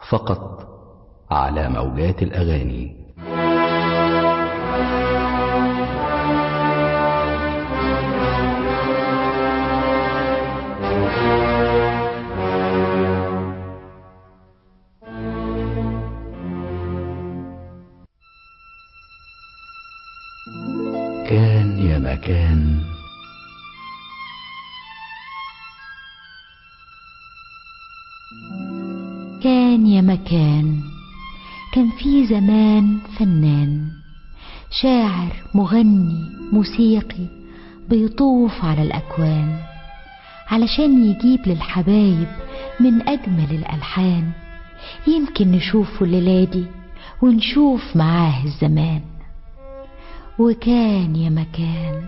فقط على موجات الأغاني. كان يا مكان. كان يا مكان، كان في زمان فنان شاعر مغني موسيقي بيطوف على الأكوان علشان يجيب للحبايب من أجمل الألحان. يمكن نشوفه الليلة دي ونشوف معاه الزمان. وكان يا مكان.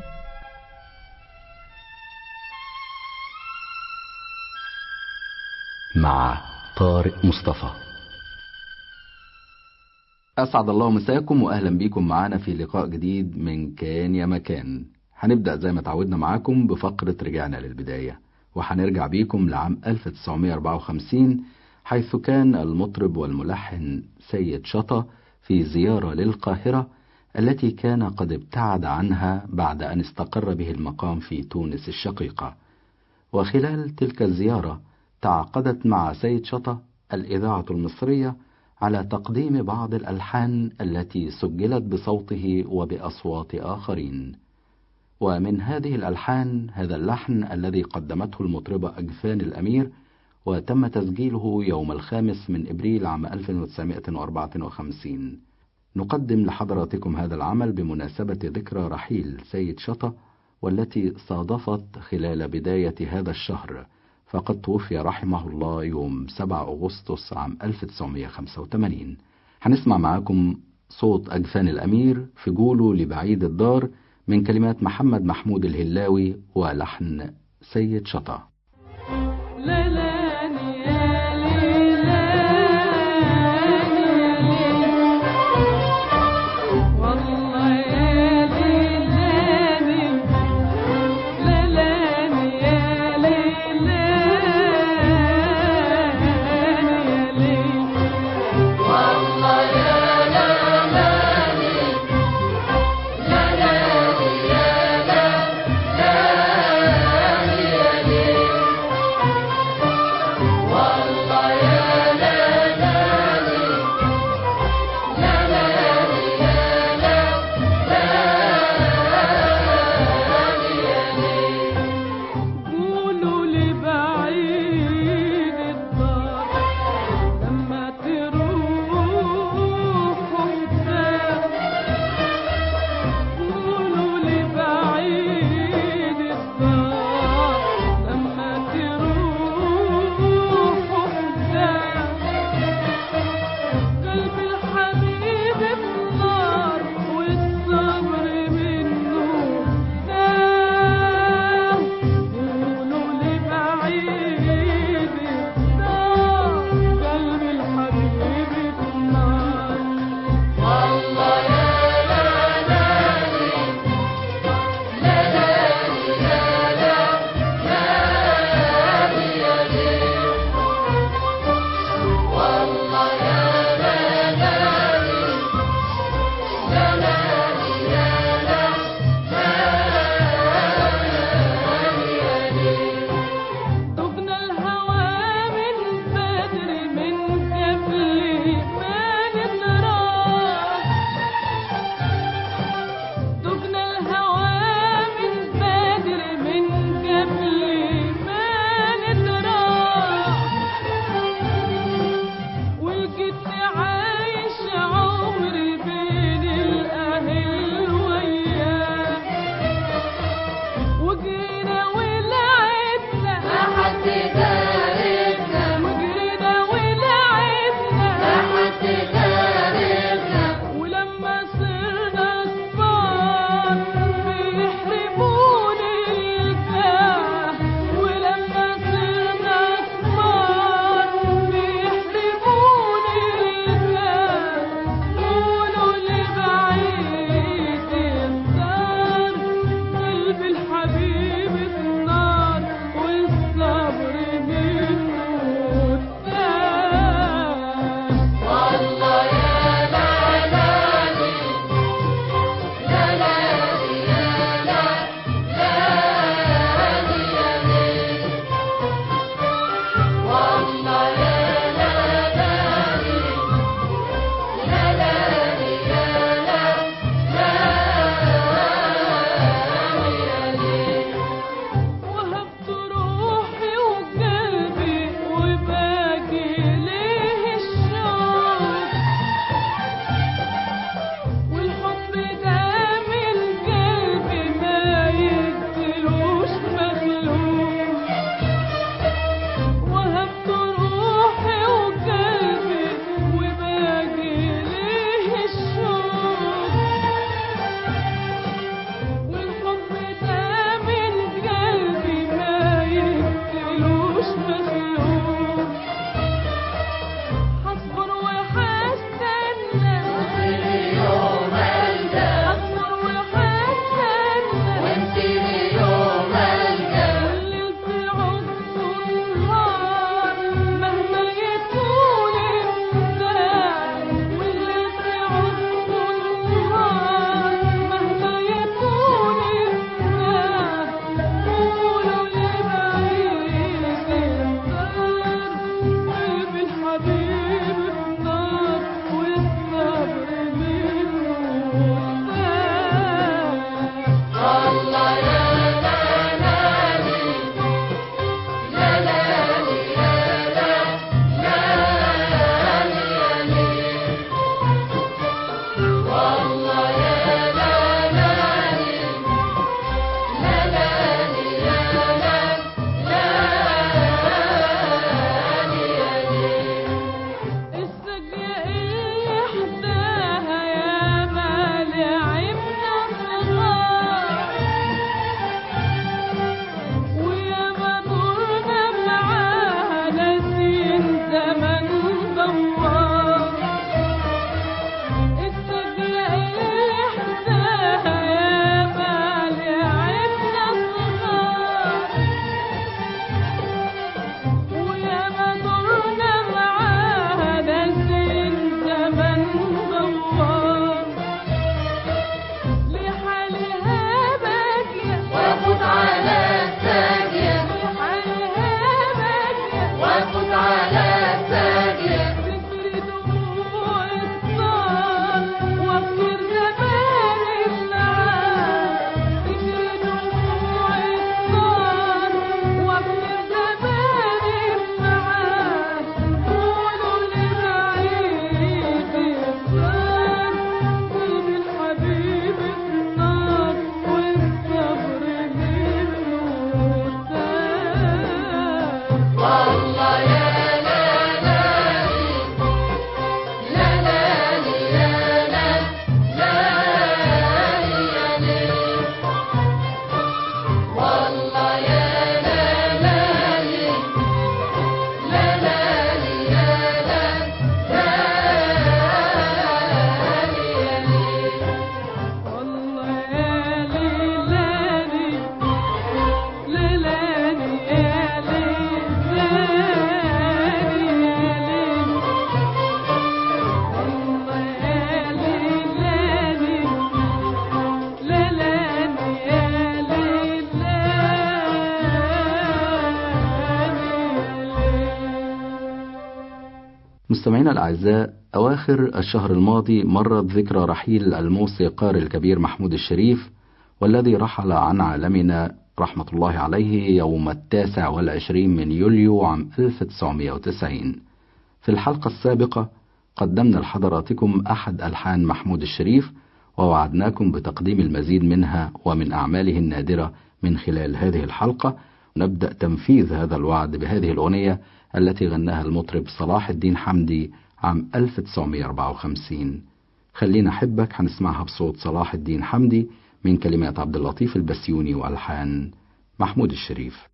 مع طارق مصطفى. أسعد الله مساكم وأهلا بيكم معانا في لقاء جديد من كان يا مكان. هنبدأ زي ما تعودنا معاكم بفقرة رجعنا للبداية، وهنرجع بيكم لعام 1954 حيث كان المطرب والملحن سيد شطة في زيارة للقاهرة التي كان قد ابتعد عنها بعد أن استقر به المقام في تونس الشقيقة. وخلال تلك الزيارة تعاقدت مع سيد شطة الإذاعة المصرية على تقديم بعض الألحان التي سجلت بصوته وبأصوات آخرين. ومن هذه الألحان هذا اللحن الذي قدمته المطربة أجفان الأمير، وتم تسجيله يوم 5 أبريل عام 1954. نقدم لحضراتكم هذا العمل بمناسبة ذكرى رحيل سيد شطة، والتي صادفت خلال بداية هذا الشهر، فقد توفي رحمه الله يوم 7 أغسطس عام 1985. هنسمع معاكم صوت أجفان الأمير في جوله لبعيد الدار من كلمات محمد محمود الهلاوي ولحن سيد شطة. مستمعينا الأعزاء، أواخر الشهر الماضي مرت ذكرى رحيل الموسيقار الكبير محمود الشريف، والذي رحل عن عالمنا رحمة الله عليه يوم 29 من يوليو عام 1990. في الحلقة السابقة قدمنا لحضراتكم أحد ألحان محمود الشريف، ووعدناكم بتقديم المزيد منها ومن أعماله النادرة من خلال هذه الحلقة. نبدأ تنفيذ هذا الوعد بهذه الأغنية التي غناها المطرب صلاح الدين حمدي عام 1954. خلينا أحبك، هنسمعها بصوت صلاح الدين حمدي من كلمات عبد اللطيف البسيوني وألحان محمود الشريف.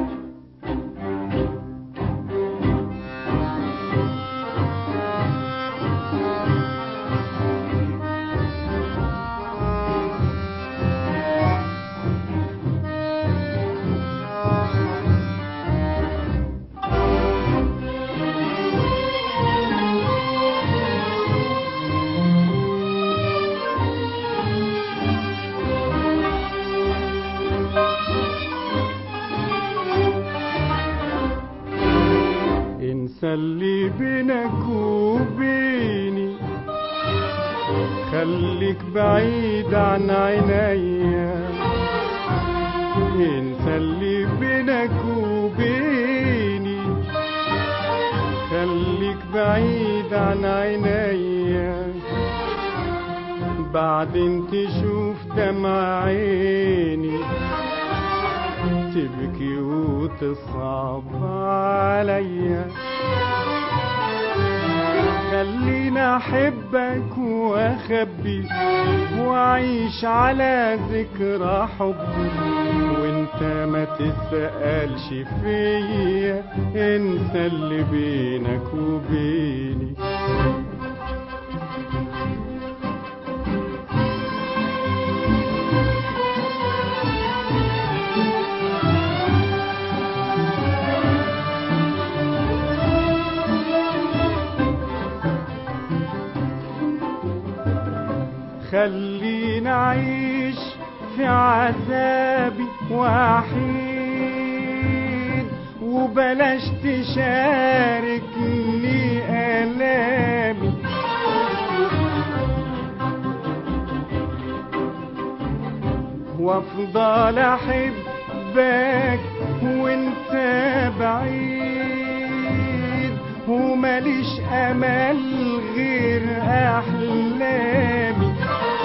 اللي بينك وبيني خليك بعيد عن عينيا، انسى اللي بينك وبيني خليك بعيد عن عينيا، بعدين تشوف دمع عيني تبكي وتصعب عليا. خليني احبك واخبي واعيش على ذكرى حبي، وانت ما تسألش فيا، انسى اللي بينك وبيني. خلينا أعيش في عذابي وحيد، وبلاش تشاركني آلامي، وافضل أحبك وانت بعيد، وماليش أمل غير أحلامي.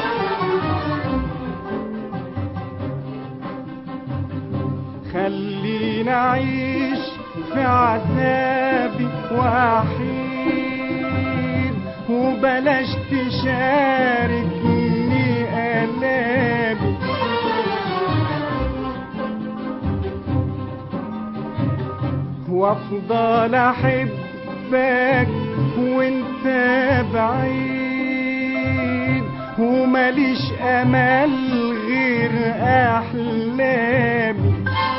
خلينا أعيش في عذابي وحيد، وبلاش تشاركني آلامي، وافضل أحبك وانت بعيد، وماليش أمل غير أحلامي،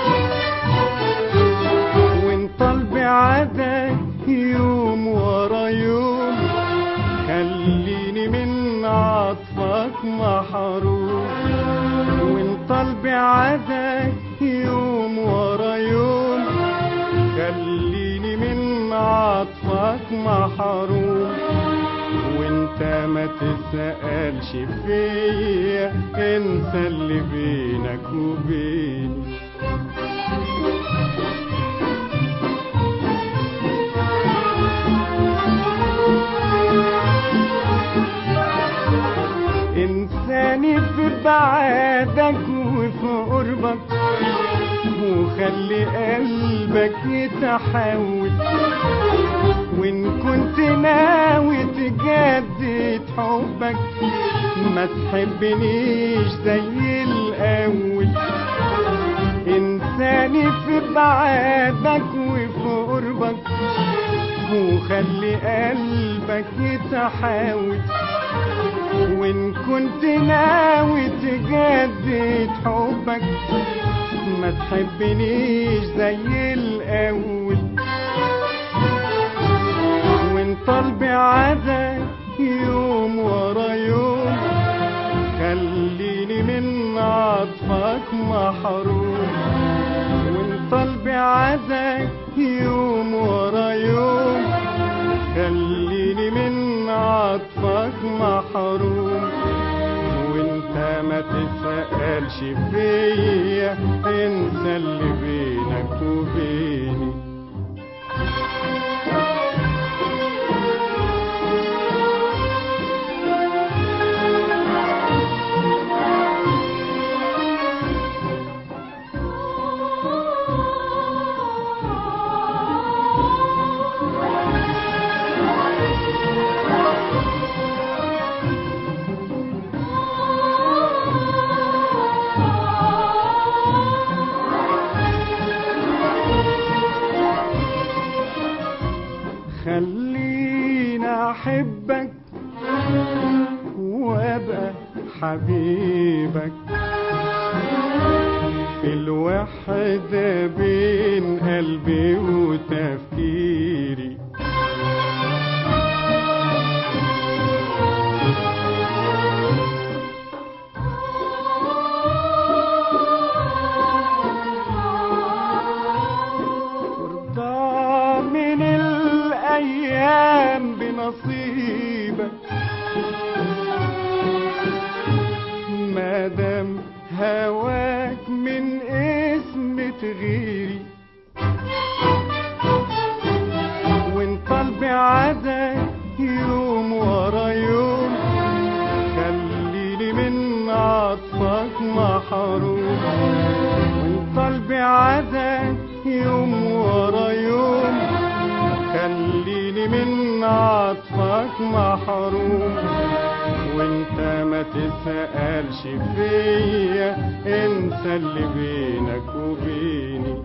بعدك يوم ورا يوم، خليني من عطفك محروم، وانطل بعدك يوم ورا يوم، خليني من عطفك محروم، وانت ما تسألش فيا، انسى اللي بينك وبيني. انساني في بعادك وفي قربك، وخلي قلبك يتحول، وان كنت ناوي تجدد حبك ما تحبنيش زي الاول. انساني في بعادك وفي قربك، وخلي قلبك يتحول، وإن كنت ناوي تجدد حبك ما تحبنيش زي الأول. وإن طال بعدك يوم ورا يوم، خليني من عطفك محروم. وإن طال بعدك يوم ورا يوم، خليني خليني من عطفك محروم، وانت ما تسألش فيا، انسى اللي بينك وبيني. خلينا احبك وابقى حبيبك، في الوحدة بين قلبي وتفكيري. وارضى من الأيام بنصيبك، مادام هواك من اسمة غيري، وانطل بعدك يوم ورا يوم، خليني من عطفك محروم، وانطل بعدك يوم ورا يوم، خليني من عطفك محروم، وانت ما تسألش فيا، انسى اللي بينك وبيني.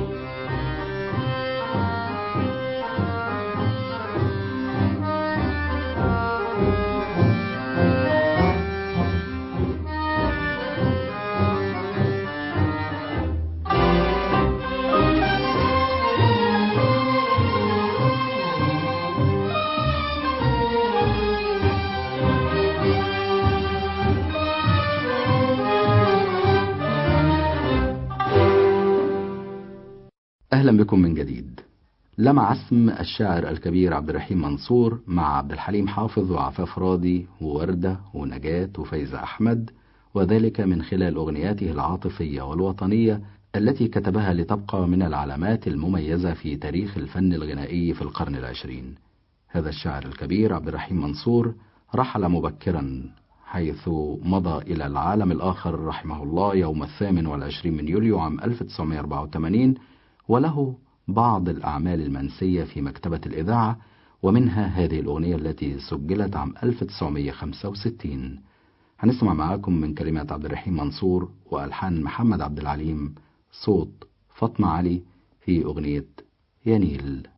أهلا بكم من جديد. لمع اسم الشاعر الكبير عبد الرحيم منصور مع عبد الحليم حافظ وعفاف راضي ووردة ونجاة وفايزة أحمد، وذلك من خلال أغنياته العاطفية والوطنية التي كتبها لتبقى من العلامات المميزة في تاريخ الفن الغنائي في القرن العشرين. هذا الشاعر الكبير عبد الرحيم منصور رحل مبكرا، حيث مضى إلى العالم الآخر رحمه الله يوم 28 من يوليو عام 1984، وله بعض الأعمال المنسية في مكتبة الإذاعة، ومنها هذه الأغنية التي سجلت عام 1965. هنسمع معاكم من كلمات عبد الرحيم منصور وألحان محمد عبد العليم، صوت فاطمة علي، في أغنية يا نيل.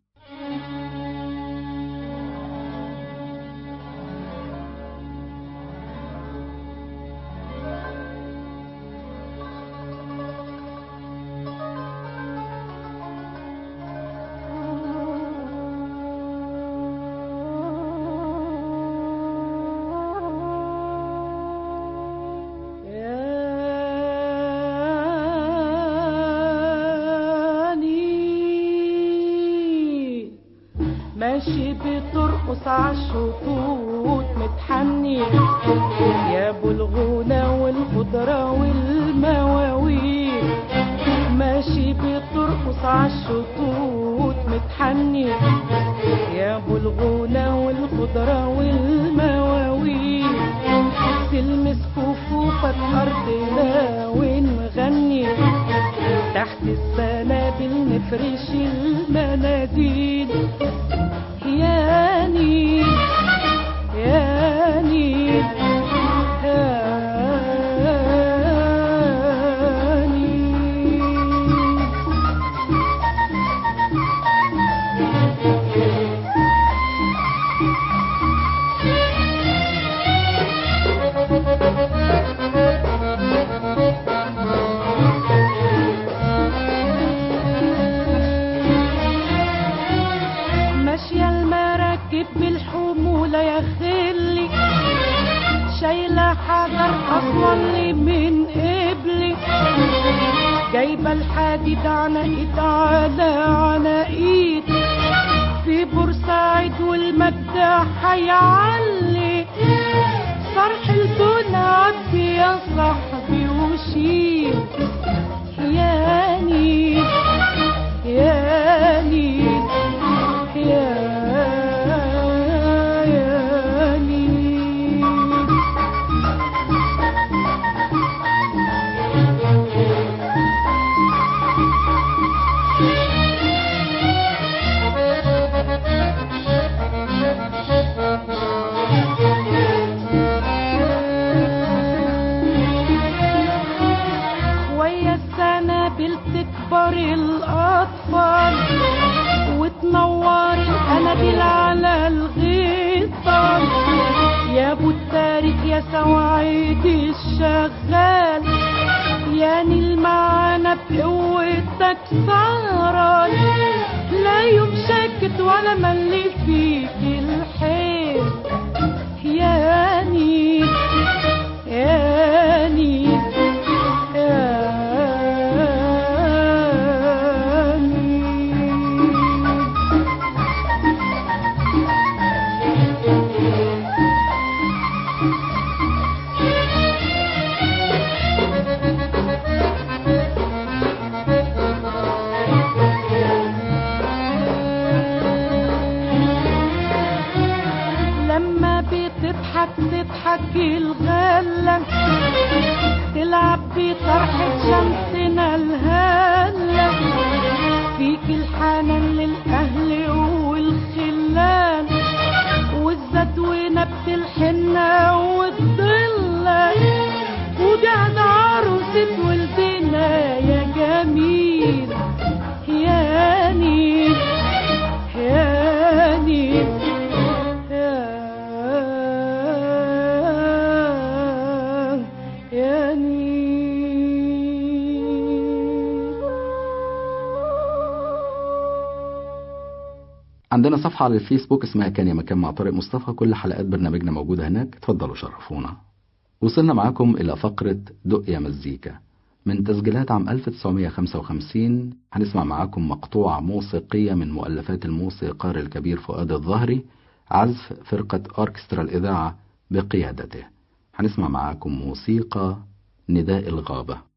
ماشي بترقص عالشطوط متحني، يا ابو الغنى والخضرة والمواويل. ماشي بترقص عالشطوط متحني، يا ابو الغنى والخضرة والمواويل. تلمس كفوفك ارضنا ونغني، تحت السنابل نفرش المناديل. يا نيل يا نيل يا نيل. ماشية المراكب بالحمولة يا خلي، شايلة حجر أصلا من قبلي، جايبة الحديد عناقيد على عناقيد، في بورسعيد السعيد والمجد هيعلي صرح البن عبي يا صاحبي وشيل يا نيل يا نيل يا نيل. ويا السنابل تكبر الأطفال وتنور الأناديل على الغيطان يا أبو التاريخ يا سواعيد الشغال يا نيل معانا بقوتك سهران لا يوم شاكت ولا ملي فيك الحيل يا نيل يا نيل يا نيل. لما بتضحك تضحك الغلة تلعب بطرحة شمسنا الهلة فيك الحنان للأهل والخلان والزاد ونبت الحنة والضلة وجعد عروسة ولدنا يا جميل يا نيل يا نيل يا نيل. عندنا صفحة على الفيسبوك اسمها كان يا مكان مع طارق مصطفى، كل حلقات برنامجنا موجودة هناك، اتفضلوا شرفونا. وصلنا معاكم إلى فقرة دق يا مزيكا من تسجيلات عام 1955. هنسمع معاكم مقطوعة موسيقية من مؤلفات الموسيقار الكبير فؤاد الظهري، عزف فرقة أوركسترا الإذاعة بقيادته. هنسمع معاكم موسيقى نداء الغابة.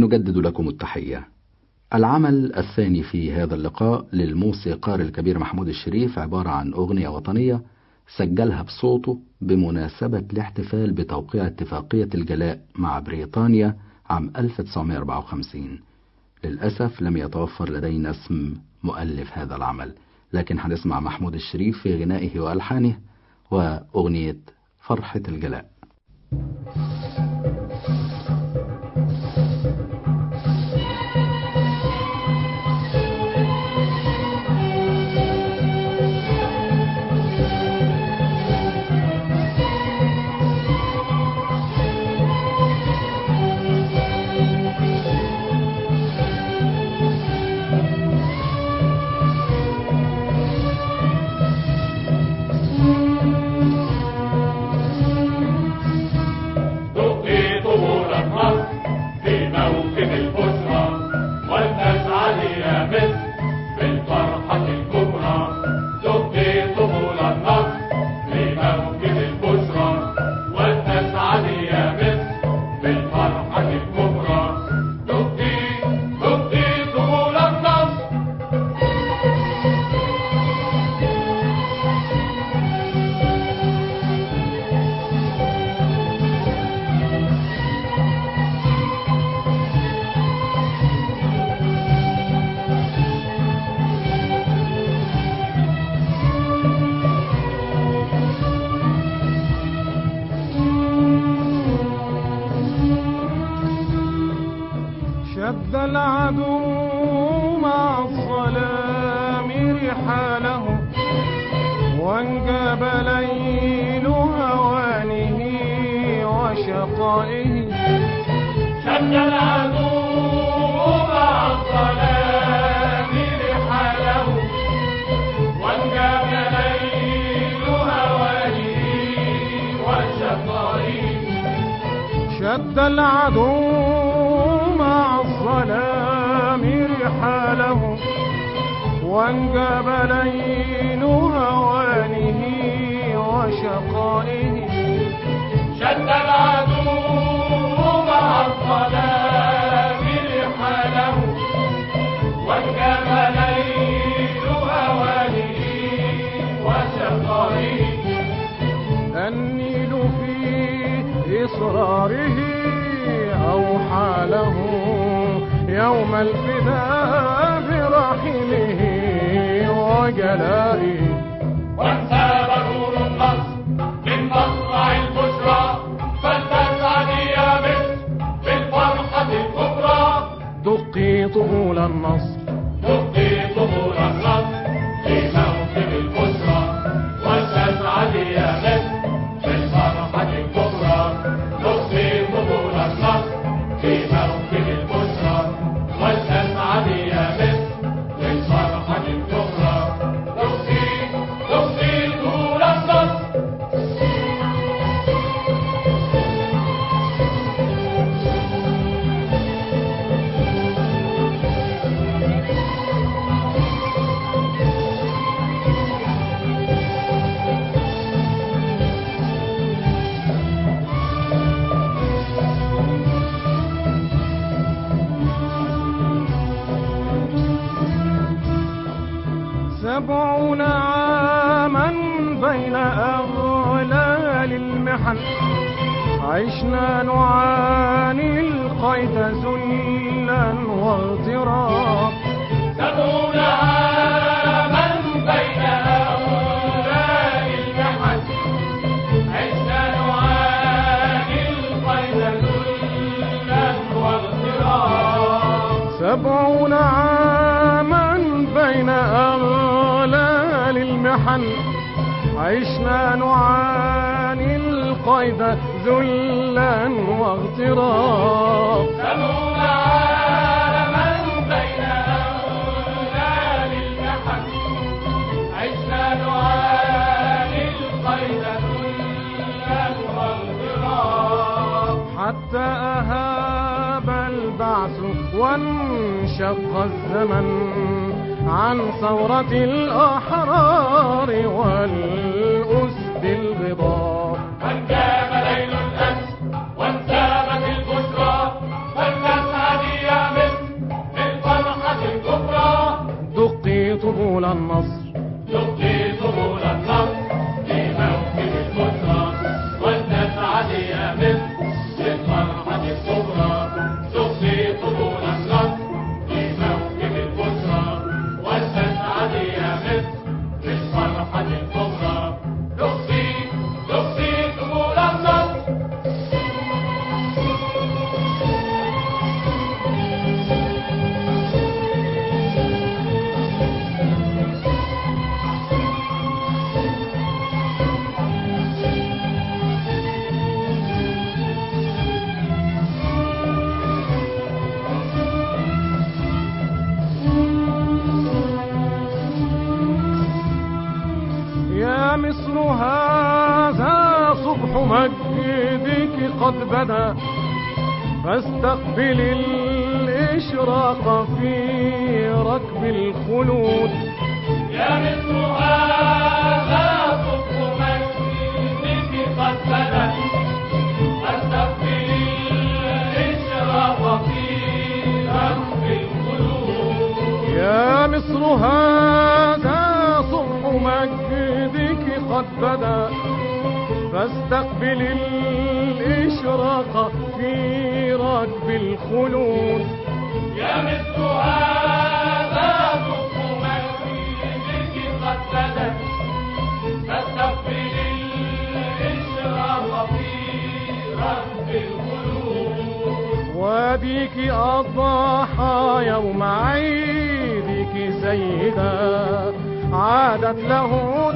نجدد لكم التحية. العمل الثاني في هذا اللقاء للموسيقار الكبير محمود الشريف عبارة عن أغنية وطنية سجلها بصوته بمناسبة الاحتفال بتوقيع اتفاقية الجلاء مع بريطانيا عام 1954. للأسف لم يتوفر لدينا اسم مؤلف هذا العمل، لكن هنسمع محمود الشريف في غنائه وألحانه وأغنية فرحة الجلاء. شد العدو مع الظلام رحاله وانجاب ليل هوانه وشقائه. شد العدو مع الظلام رحاله وانجاب ليل هوانه وشقائه. شد العدو مع الظلام رحاله وانجاب ليل هوانه وشقائه. شد العدو مع الظلام رحاله وانجاب ليل هوانه وشقائه. النيل في إصراره أوحى له يوم الفداء برحمه وجلائه. وانساب نور النصر من مطلع البشرى فلتسعد يا مصر بالفرحة الكبرى. دقي طبول النصر دقي طبول النصر في موكب البشرى ولتسعد يا مصر بالفرحة الكبرى. دقي طبول النصر في موكب البشرى ولتسعد يا مصر بالفرحة الكبرى. دقي طبول النصر. سبعون عاما بين أغلال المحن عشنا نعاني القيد ذلا واغتراب. 70 عاما بين أغلال المحن عشنا نعاني القيد ذلا واغتراب. 70 عاما بين أغلال المحن عشنا نعاني القيد ذلا واغتراب. 70 عاما بين أغلال المحن عشنا نعاني القيد ذلا واغتراب. حتى أهاب البعث وانشق الزمن عن ثورة الأحرار والأسد الغضاب. وانجاب ليل الأمس وانسابت البشرى فلتسعد قد بدا فاستقبل الإشراق في ركب الخلود. يا مصر هذا صبح مجدك قد بدا فاستقبل الإشراق في ركب الخلود. يا مصر هذا صبح مجدك قد بدا فاستقبل الإشراق في ركب الخلود. يا مصر هذا صبح مجدك قد بدا فاستقبل الإشراق في ركب الخلود. واديك أضحى يوم عيدك سيدا عادت له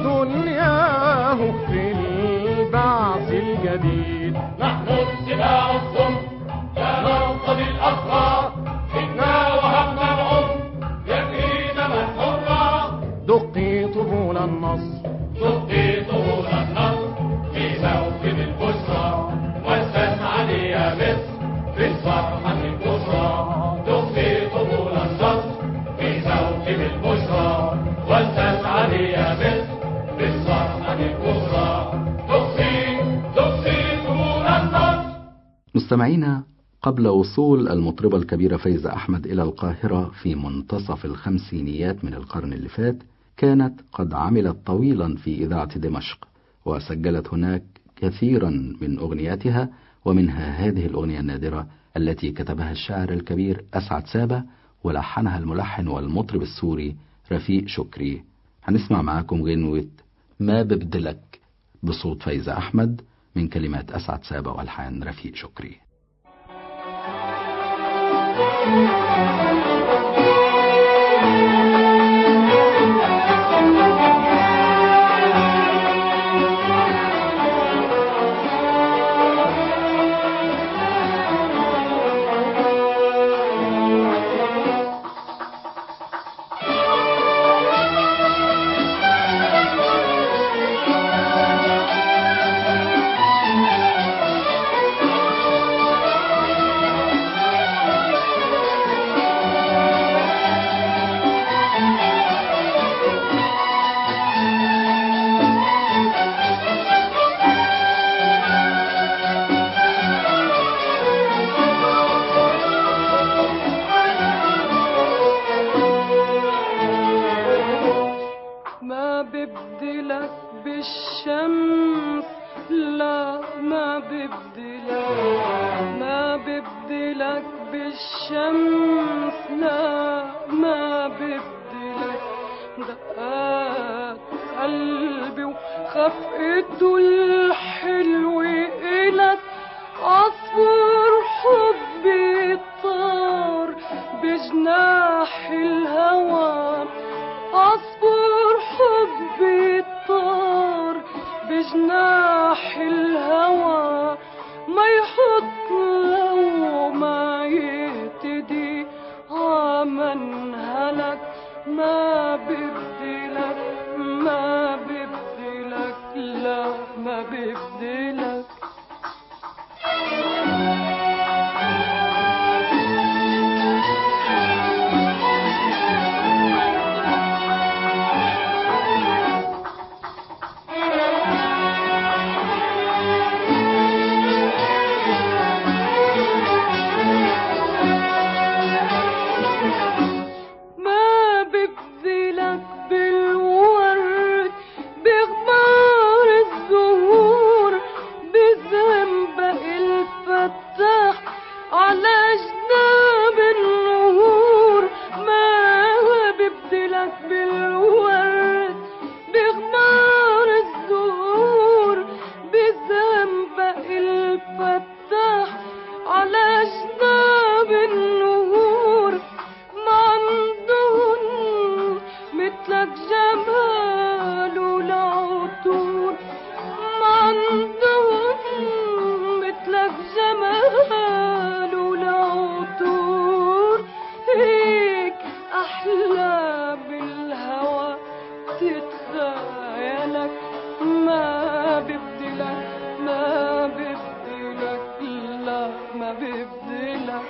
دنياه في البعث الجديد. نحن اتباع الصم لا نرتضي الأسرى إنا وهبنا العمر يجري دما حرا. دقي طبول النصر دقي طبول النصر في موكب البشرى واستسعدي يا مصر بالفرحة الكبرى. دقي طبول النصر في موكب البشرى واستسعدي يا مصر بالفرحة الكبرى. دقي طبول النصر. مستمعينا، قبل وصول المطربة الكبيرة فايزة أحمد إلى القاهرة في منتصف الخمسينيات من القرن اللي فات، كانت قد عملت طويلا في إذاعة دمشق وسجلت هناك كثيرا من أغنياتها، ومنها هذه الأغنية النادرة التي كتبها الشاعر الكبير أسعد سابة ولحنها الملحن والمطرب السوري رفيق شكري. هنسمع معاكم غنوة ما ببدلك بصوت فايزة أحمد من كلمات أسعد سابة والحان رفيق شكري. ما ببدلك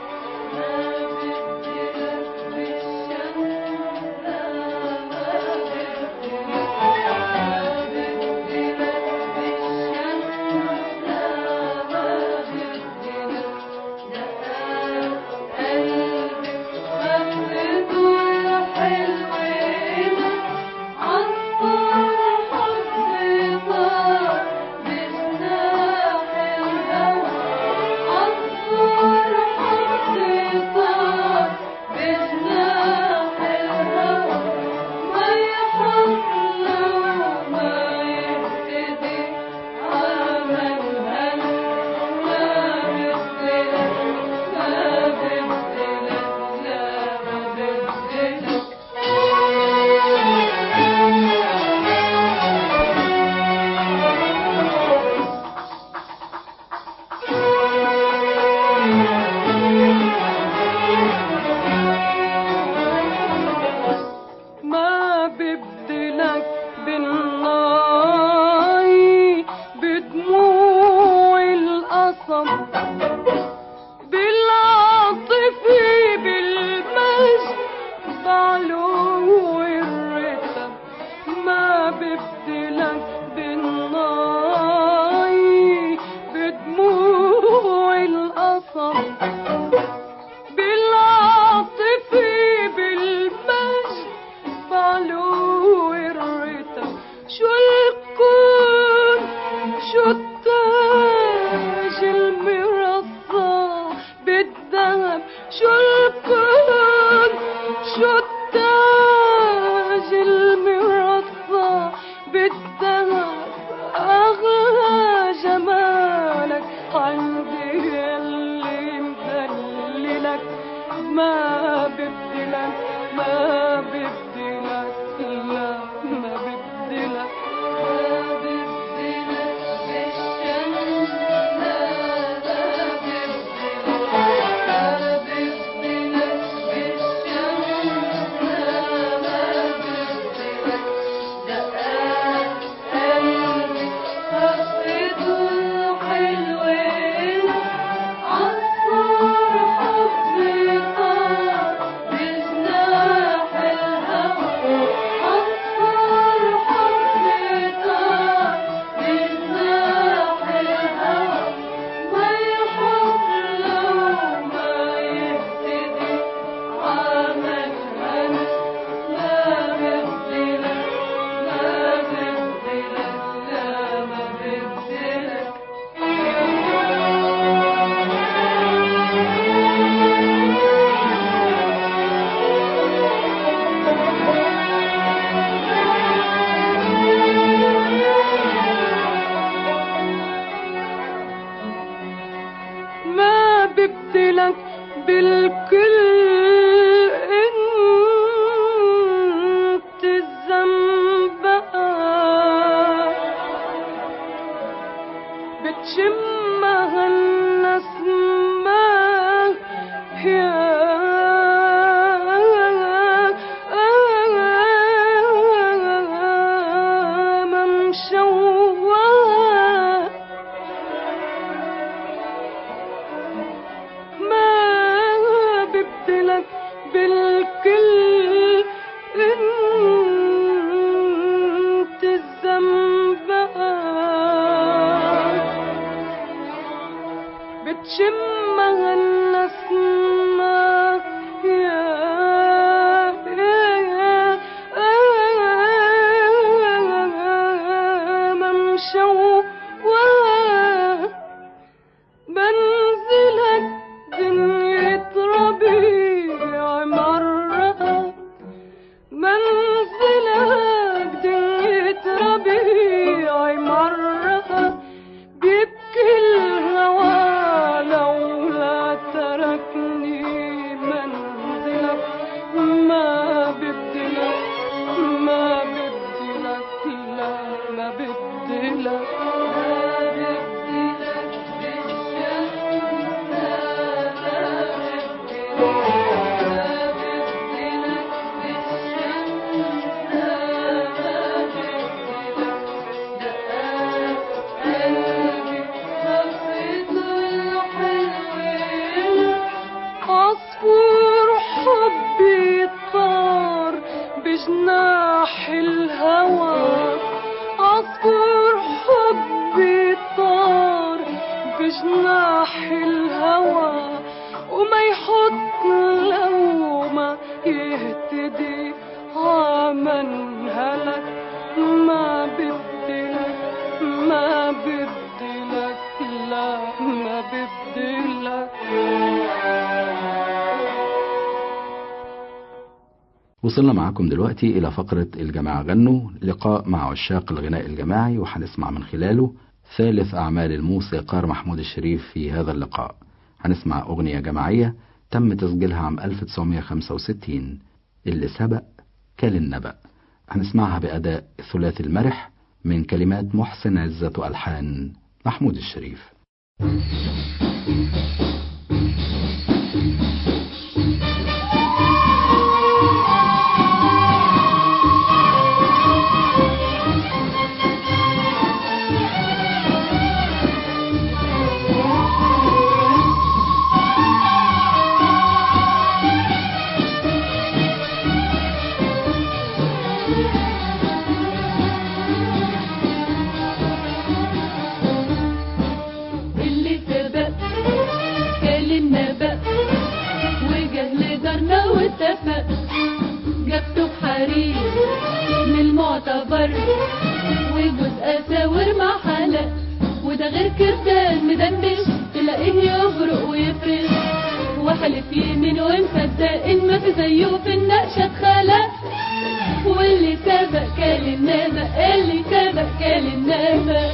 بيبكي الهوى لولا تركني من بجناح الهوى عصفور حبي طار بجناح الهوى وما يحط لومة يهتدي عمن هلك ما بدلك ما بدلك لا ما بدلك. وصلنا معاكم دلوقتي إلى فقرة الجماعة غنوا، لقاء مع عشاق الغناء الجماعي، وهنسمع من خلاله ثالث أعمال الموسيقار محمود الشريف. في هذا اللقاء هنسمع أغنية جماعية تم تسجيلها عام 1965 اللي سبق كالنبأ. هنسمعها بأداء الثلاثي المرح من كلمات محسن عزة وألحان محمود الشريف. جبته بحرير من المعتبر وجوز اساور مع حلق وده غير كردان مدندش تلاقيه يبرق ويفرش وحلف يمين ومصدق ان ما في زيه في النقشه اتخلق. واللي سبق كال النبأ اللي سبق كال النبأ.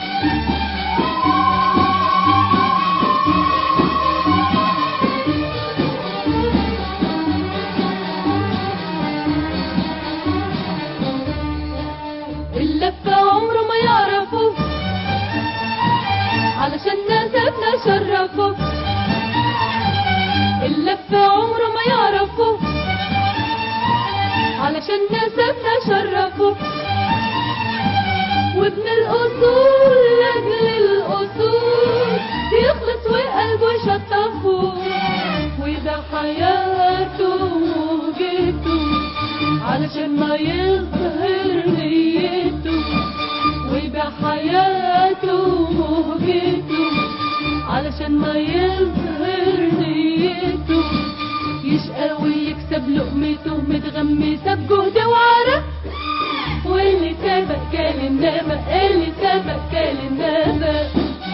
علشان نسبنا شرفه اللف عمره ما يعرفه علشان نسبنا شرفه وابن الأصول لأجل الأصول يخلص وقلبه يشطفه وده حياته وموجته علشان ما يظهر نيته وده حياته وموجته علشان ما يظهر نيته يشقى ويكسب لقمته متغمسة بجهد وعرق. واللي سبق كال النبأ اللي سبق كال النبأ.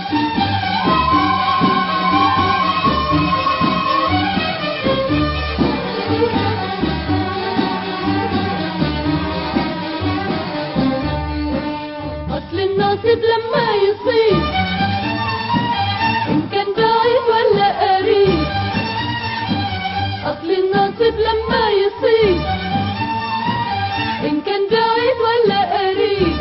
أصل الناصب لما يصيب إن كان بعيد ولا قريب أصل الناصب لما يصيب إن كان بعيد ولا قريب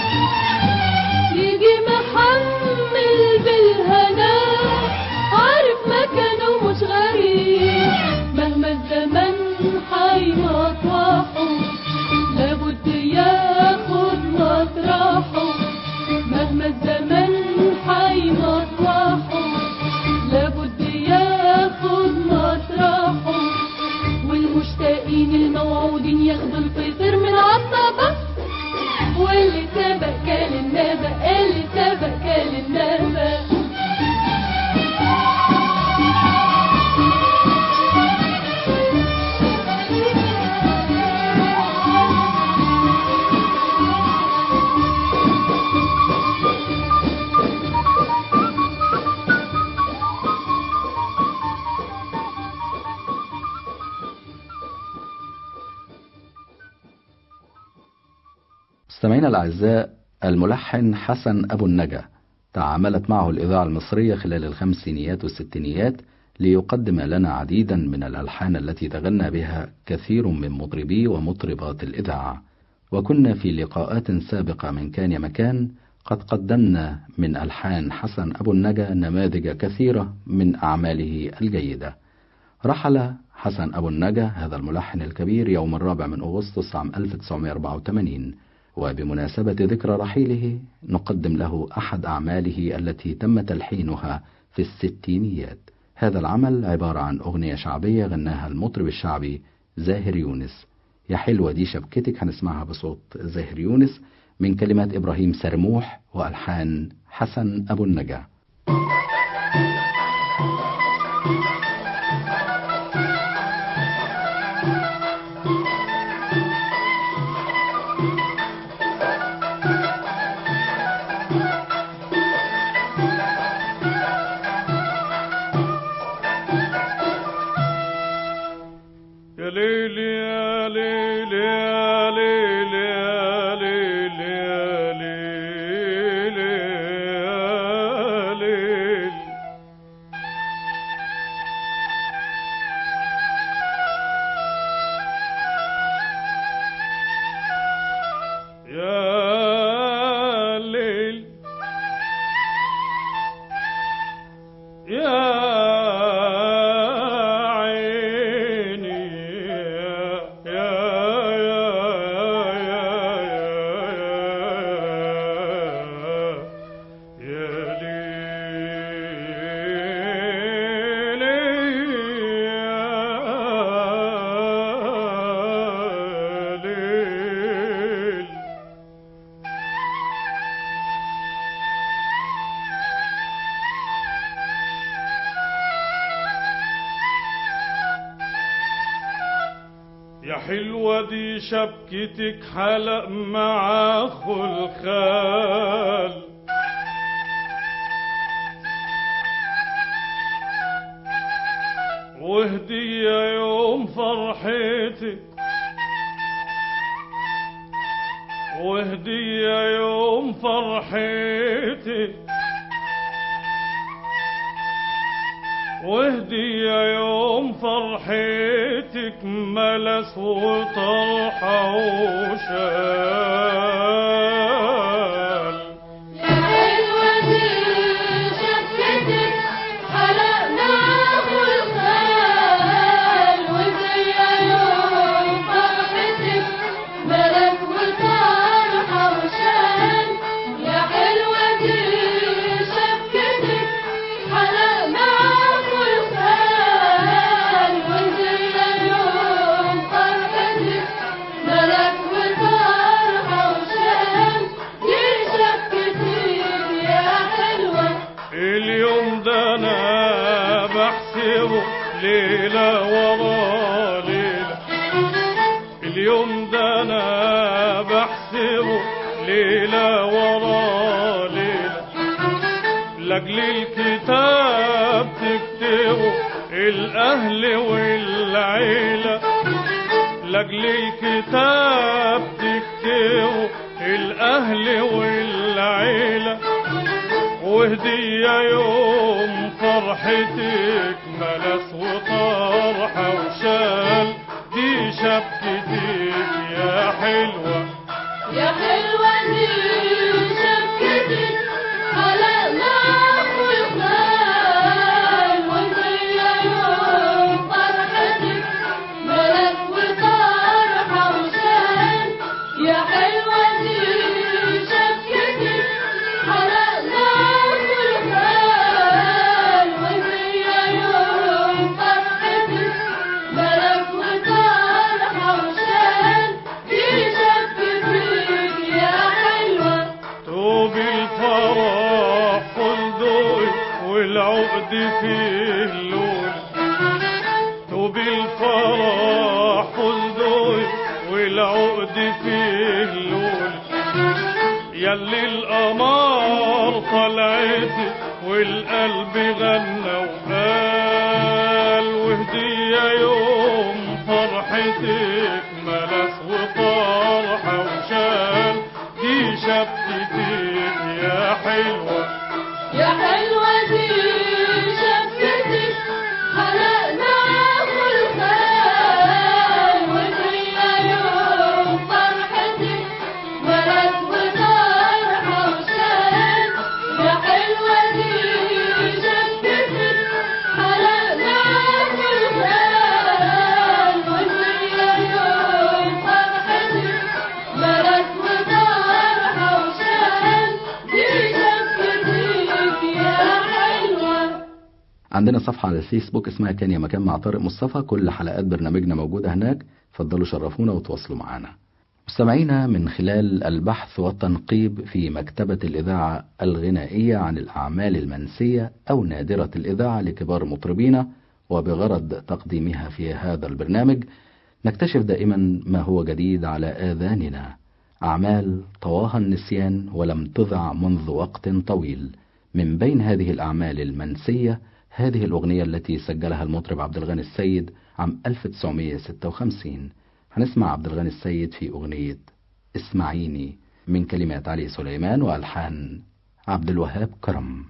يجي محمل بالهنا عارف مكانه مش غريب مهما الزمن هيمطوحه لابد ياخد مطرحه مهما الزمن هيمطوحه لابد ياخد مطرحه والمشتاقين الموعودين ياخدوا الفطر من عالطبق. واللي سبق كال النبأ اللي سبق كال النبأ. مستمعينا الأعزاء، الملحن حسن أبو النجا تعاملت معه الإذاعة المصرية خلال الخمسينيات والستينيات ليقدم لنا عديدا من الألحان التي تغنى بها كثير من مطربي ومطربات الإذاعة. وكنا في لقاءات سابقة من كان يا مكان قد قدمنا من ألحان حسن أبو النجا نماذج كثيرة من أعماله الجيدة. رحل حسن أبو النجا هذا الملحن الكبير يوم 4 أغسطس عام 1984، وبمناسبة ذكرى رحيله نقدم له أحد أعماله التي تم تلحينها في الستينيات. هذا العمل عبارة عن أغنية شعبية غناها المطرب الشعبي زاهر يونس، يا حلوة دي شبكتك هنسمعها بصوت زاهر يونس من كلمات إبراهيم سرموح وألحان حسن أبو النجا. يا حلوة دي شبكتك حلق مع خلخال، وهدية يوم فرحتك، وهدية يوم فرحتك، وهدية يوم فرحتك ملس وطرحة وشال. يا حلوة دي شبكتك حلق مع خلخال، وهدية يوم فرحتك ملس وطرحة وشال. يا حلوة دي شبكتك حلق مع ليلة ورا ليلة، اليوم ده أنا بحسبه ليلة ورا ليلة، لأجل الكتاب تكتبه الأهل والعيلة، لأجل الكتاب تكتبه الأهل والعيلة، وهدية يوم فرحتك ملس وطرحة وشال. دي شبكتك يا حلوة، يا حلوة دي شبكتك حلق مع خلخال، وهدية يوم فرحتك ملس وطرحة وشال. يا حلوة دي شبكتك حلق مع خلخال، وهدية يوم فرحتك ملس وطرحة وشال. دي شبكتك يا حلوة. توب الفرح فندقي والعقد فيه اللول، توب الفرح فندقي والعقد فيه اللول، ياللي القمر طلعتي والقلب غنى وقال، وهدية يوم فرحتك ملس وطرحة وشال. دي شبكتك يا حلوة، يا حلوة دي شبكتك حلق مع خلخال، وهدية يوم فرحتك ملس وطرحة وشال. يا حلوة دي شبكتك حلق مع خلخال، وهدية يوم فرحتك ملس وطرحة وشال. دي شبكتك يا حلوة. عندنا صفحة على الفيسبوك اسمها كان يا مكان مع طارق مصطفى، كل حلقات برنامجنا موجودة هناك. اتفضلوا شرفونا وتواصلوا معنا. مستمعينا، من خلال البحث والتنقيب في مكتبة الإذاعة الغنائية عن الأعمال المنسية أو نادرة الإذاعة لكبار مطربين وبغرض تقديمها في هذا البرنامج، نكتشف دائما ما هو جديد على آذاننا، أعمال طواها النسيان ولم تذع منذ وقت طويل. من بين هذه الأعمال المنسية هذه الأغنية التي سجلها المطرب عبد الغني السيد عام 1956. هنسمع عبد الغني السيد في أغنية اسمعيني من كلمات علي سليمان وألحان عبد الوهاب كرم.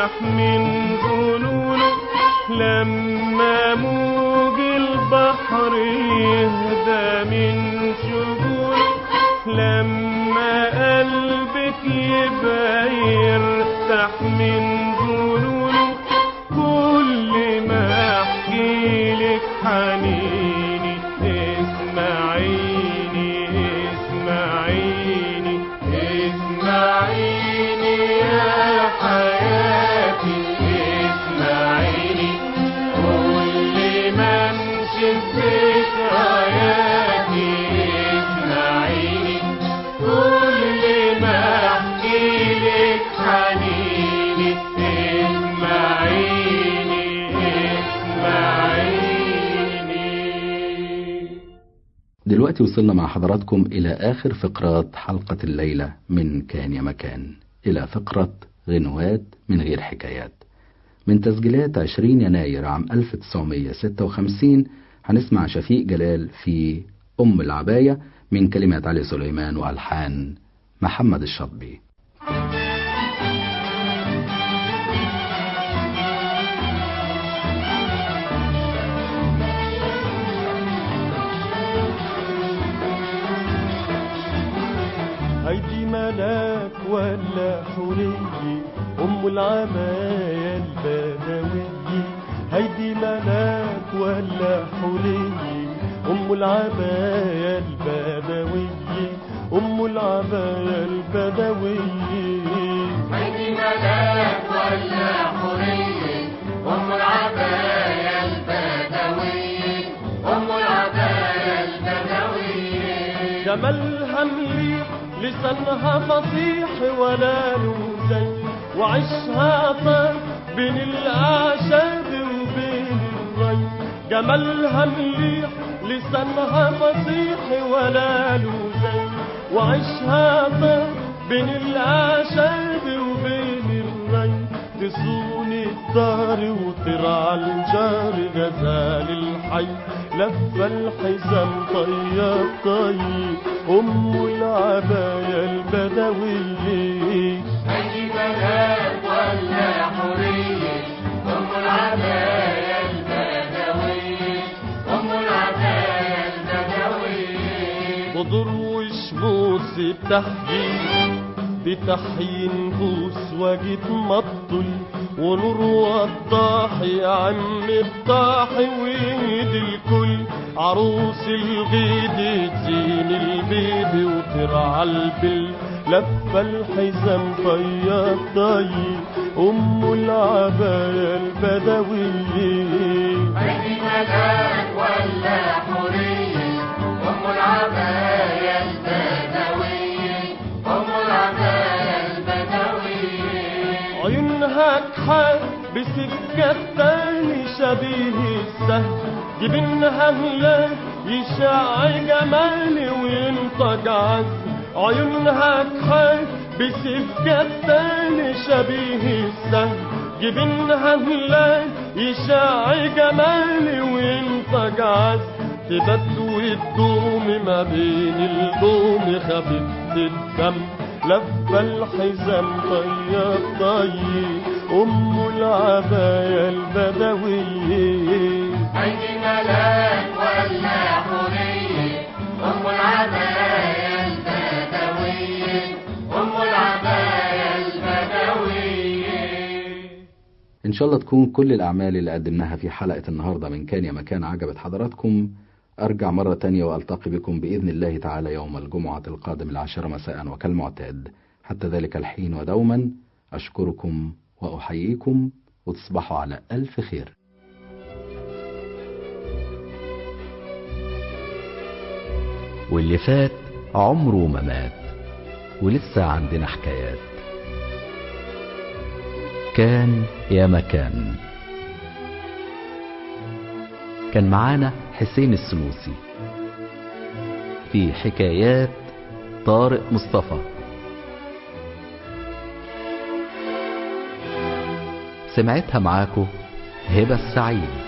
ارتاح من ظنونه لما موج البحر يهدى من شجونه لما قلبك يبقى يرتاح من ظنونه كل ما احكيلك حنيني اسمعيني اسمعيني اسمعيني يا حياتي اسمعيني كل ما امشي بذكرياتي اسمعيني كل ما احكيلك حنيني اسمعيني اسمعيني. دلوقتي وصلنا مع حضراتكم إلى آخر فقرات حلقة الليلة من كان يا مكان، إلى فقرة غنوات من غير حكايات. من تسجيلات 20 يناير عام 1956 هنسمع شفيق جلال في أم العباية من كلمات علي سليمان وألحان محمد الشطبي. هيدي ملاك ولا حورية أم العباية البدوية هيدي ملاك ولا حورية أم العباية البدوية أم العباية البدوية هيدي ملاك ولا حورية أم العباية البدوية أم العباية البدوية جمالها مليح لسانها فصيح ولا له زي وعشها طيب بين الأعشاب وبين الري جمالها مليح لسانها فصيح ولا له زي وعشها طيب بين الأعشاب وبين الري تصون الدار وترعى الجار غزال الحي لف الحزام طيب طيب أم العباية البدوية هيدي ملاك ولا حورية أم العباية البدوية أم العباية البدوية خضر وشموس بتحيي نفوس وجد مطل ونور وضاح يا عم الضاحي ويد الكل عروس الغيد تزين البيبي وترعى البل لف الحزام طيب طيب أم العباية البدوية هيدي ملاك ولا حورية أم العباية البدوية أم العباية البدوية عيونها كحال بسكة تاني شبيه السهل جبينها هلال يشع جمالي وينطق عز عيونها كحال بسكة تاني شبيه السهل جبينها هلال يشع جمالي وينطق عز تبت وتدوم ما بين الدوم خفيفة الدم لف الحزام طيب طيب أم العباية البدوية هيدي ملاك ولا حورية أم العباية البدوية أم العباية البدوية. إن شاء الله تكون كل الأعمال اللي قدمناها في حلقة النهاردة من كان يا مكان عجبت حضراتكم. أرجع مرة تانية وألتقي بكم بإذن الله تعالى يوم الجمعة القادم 10 مساء وكالمعتاد. حتى ذلك الحين ودوما أشكركم وأحييكم وتصبحوا على ألف خير. واللي فات عمره ما مات ولسه عندنا حكايات. كان يا مكان كان معانا حسين السنوسي في حكايات طارق مصطفى. سمعتها معاكو هبة السعيد.